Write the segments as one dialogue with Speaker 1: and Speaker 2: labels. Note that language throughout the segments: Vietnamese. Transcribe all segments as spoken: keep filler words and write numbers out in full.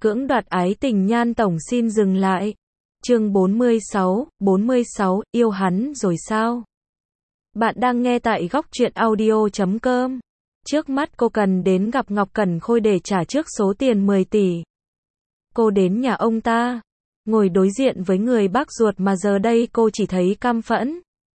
Speaker 1: Cưỡng đoạt ái tình Nhan tổng xin dừng lại. Chương bốn mươi sáu, bốn mươi sáu, yêu hắn rồi sao? Bạn đang nghe tại góc truyện audio chấm com. Trước mắt cô cần đến gặp Ngọc Cẩn Khôi để trả trước số tiền mười tỷ. Cô đến nhà ông ta, ngồi đối diện với người bác ruột mà giờ đây cô chỉ thấy căm phẫn.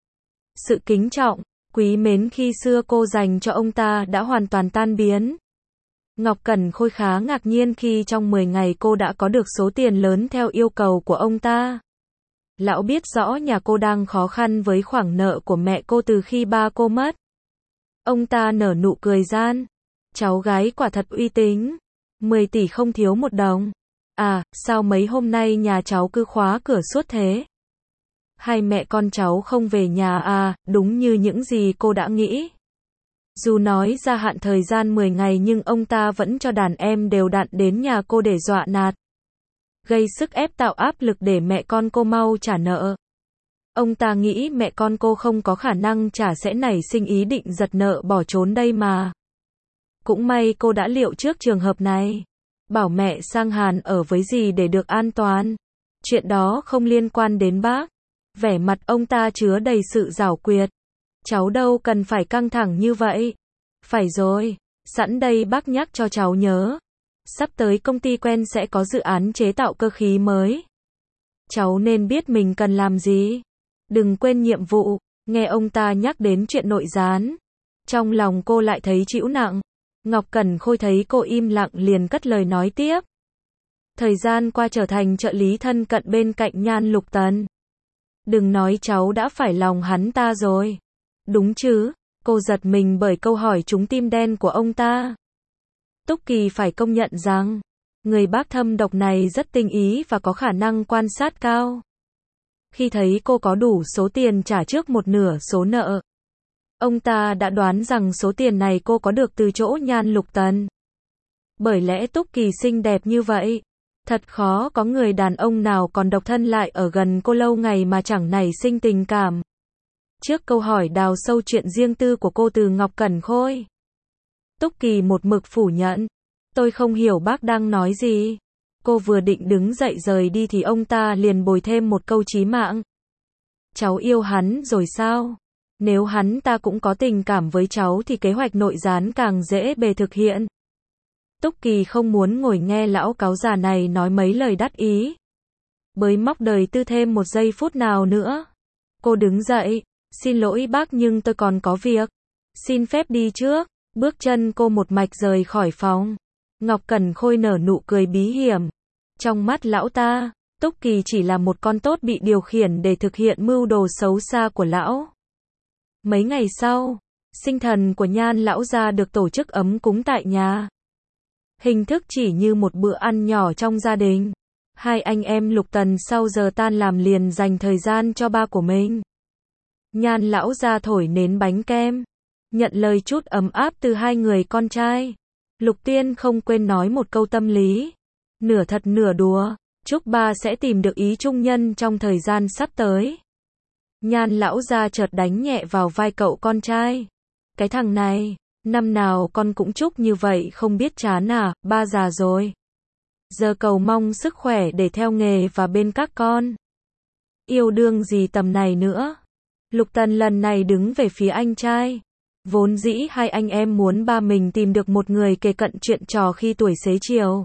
Speaker 1: Sự kính trọng, quý mến khi xưa cô dành cho ông ta đã hoàn toàn tan biến. Ngọc Cẩn Khôi khá ngạc nhiên khi trong mười ngày cô đã có được số tiền lớn theo yêu cầu của ông ta. Lão biết rõ nhà cô đang khó khăn với khoản nợ của mẹ cô từ khi ba cô mất. Ông ta nở nụ cười gian. Cháu gái quả thật uy tín. mười tỷ không thiếu một đồng. À, sao mấy hôm nay nhà cháu cứ khóa cửa suốt thế? Hai mẹ con cháu không về nhà à, đúng như những gì cô đã nghĩ. Dù nói gia hạn thời gian mười ngày nhưng ông ta vẫn cho đàn em đều đặn đến nhà cô để dọa nạt. Gây sức ép tạo áp lực để mẹ con cô mau trả nợ. Ông ta nghĩ mẹ con cô không có khả năng trả sẽ nảy sinh ý định giật nợ bỏ trốn đây mà. Cũng may cô đã liệu trước trường hợp này. Bảo mẹ sang Hàn ở với dì để được an toàn. Chuyện đó không liên quan đến bác. Vẻ mặt ông ta chứa đầy sự giảo quyệt. Cháu đâu cần phải căng thẳng như vậy. Phải rồi, sẵn đây bác nhắc cho cháu nhớ. Sắp tới công ty quen sẽ có dự án chế tạo cơ khí mới. Cháu nên biết mình cần làm gì. Đừng quên nhiệm vụ. Nghe ông ta nhắc đến chuyện nội gián. Trong lòng cô lại thấy chịu nặng. Ngọc Cẩn Khôi thấy cô im lặng liền cất lời nói tiếp. Thời gian qua trở thành trợ lý thân cận bên cạnh Nhan Lục Tần. Đừng nói cháu đã phải lòng hắn ta rồi. Đúng chứ? Cô giật mình bởi câu hỏi trúng tim đen của ông ta. Túc Kỳ phải công nhận rằng, người bác thâm độc này rất tinh ý và có khả năng quan sát cao. Khi thấy cô có đủ số tiền trả trước một nửa số nợ, ông ta đã đoán rằng số tiền này cô có được từ chỗ Nhan Lục Tần. Bởi lẽ Túc Kỳ xinh đẹp như vậy, thật khó có người đàn ông nào còn độc thân lại ở gần cô lâu ngày mà chẳng nảy sinh tình cảm. Trước câu hỏi đào sâu chuyện riêng tư của cô từ Ngọc Cẩn Khôi, Túc Kỳ một mực phủ nhận. Tôi không hiểu bác đang nói gì. Cô vừa định đứng dậy rời đi thì ông ta liền bồi thêm một câu chí mạng. Cháu yêu hắn rồi sao? Nếu hắn ta cũng có tình cảm với cháu thì kế hoạch nội gián càng dễ bề thực hiện. Túc Kỳ không muốn ngồi nghe lão cáu già này nói mấy lời đắc ý. Bới móc đời tư thêm một giây phút nào nữa. Cô đứng dậy. Xin lỗi bác nhưng tôi còn có việc. Xin phép đi trước. Bước chân cô một mạch rời khỏi phòng. Ngọc Cẩn Khôi nở nụ cười bí hiểm. Trong mắt lão ta, Túc Kỳ chỉ là một con tốt bị điều khiển để thực hiện mưu đồ xấu xa của lão. Mấy ngày sau, sinh thần của Nhan lão gia được tổ chức ấm cúng tại nhà. Hình thức chỉ như một bữa ăn nhỏ trong gia đình. Hai anh em Lục Tần sau giờ tan làm liền dành thời gian cho ba của mình. Nhan lão gia thổi nến bánh kem, nhận lời chút ấm áp từ hai người con trai. Lục Tiên không quên nói một câu tâm lý, nửa thật nửa đùa, chúc ba sẽ tìm được ý trung nhân trong thời gian sắp tới. Nhan lão gia chợt đánh nhẹ vào vai cậu con trai. Cái thằng này, năm nào con cũng chúc như vậy không biết chán à, ba già rồi. Giờ cầu mong sức khỏe để theo nghề và bên các con. Yêu đương gì tầm này nữa. Lục Tần lần này đứng về phía anh trai. Vốn dĩ hai anh em muốn ba mình tìm được một người kề cận chuyện trò khi tuổi xế chiều.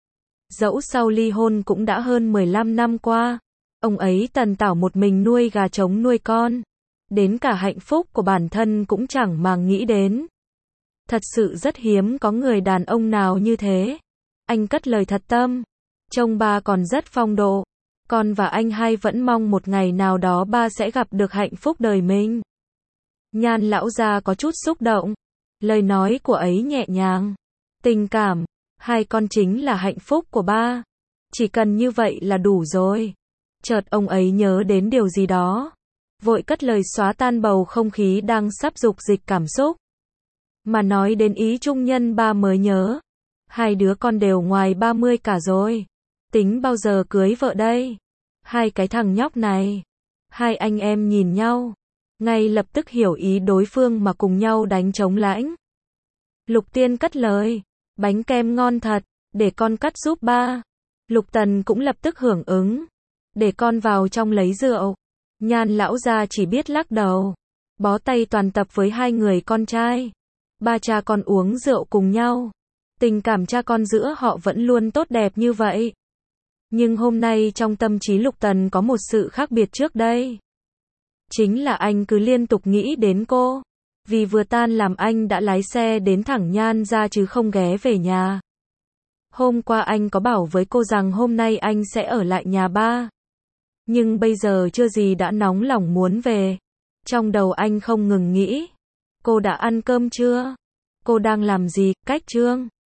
Speaker 1: Dẫu sau ly hôn cũng đã hơn mười lăm năm qua. Ông ấy tần tảo một mình nuôi gà trống nuôi con. Đến cả hạnh phúc của bản thân cũng chẳng màng nghĩ đến. Thật sự rất hiếm có người đàn ông nào như thế. Anh cất lời thật tâm. Trông ba còn rất phong độ. Con và anh hai vẫn mong một ngày nào đó ba sẽ gặp được hạnh phúc đời mình. Nhan lão gia có chút xúc động. Lời nói của ấy nhẹ nhàng. Tình cảm. Hai con chính là hạnh phúc của ba. Chỉ cần như vậy là đủ rồi. Chợt ông ấy nhớ đến điều gì đó. Vội cất lời xóa tan bầu không khí đang sắp dục dịch cảm xúc. Mà nói đến ý trung nhân ba mới nhớ. Hai đứa con đều ngoài ba mươi cả rồi. Tính bao giờ cưới vợ đây? Hai cái thằng nhóc này. Hai anh em nhìn nhau. Ngay lập tức hiểu ý đối phương mà cùng nhau đánh trống lãnh. Lục Tiên cất lời. Bánh kem ngon thật. Để con cắt giúp ba. Lục Tần cũng lập tức hưởng ứng. Để con vào trong lấy rượu. Nhan lão gia chỉ biết lắc đầu. Bó tay toàn tập với hai người con trai. Ba cha con uống rượu cùng nhau. Tình cảm cha con giữa họ vẫn luôn tốt đẹp như vậy. Nhưng hôm nay trong tâm trí Lục Tần có một sự khác biệt trước đây. Chính là anh cứ liên tục nghĩ đến cô. Vì vừa tan làm anh đã lái xe đến thẳng Nhan ra chứ không ghé về nhà. Hôm qua anh có bảo với cô rằng hôm nay anh sẽ ở lại nhà ba. Nhưng bây giờ chưa gì đã nóng lòng muốn về. Trong đầu anh không ngừng nghĩ. Cô đã ăn cơm chưa? Cô đang làm gì? Cách Trương.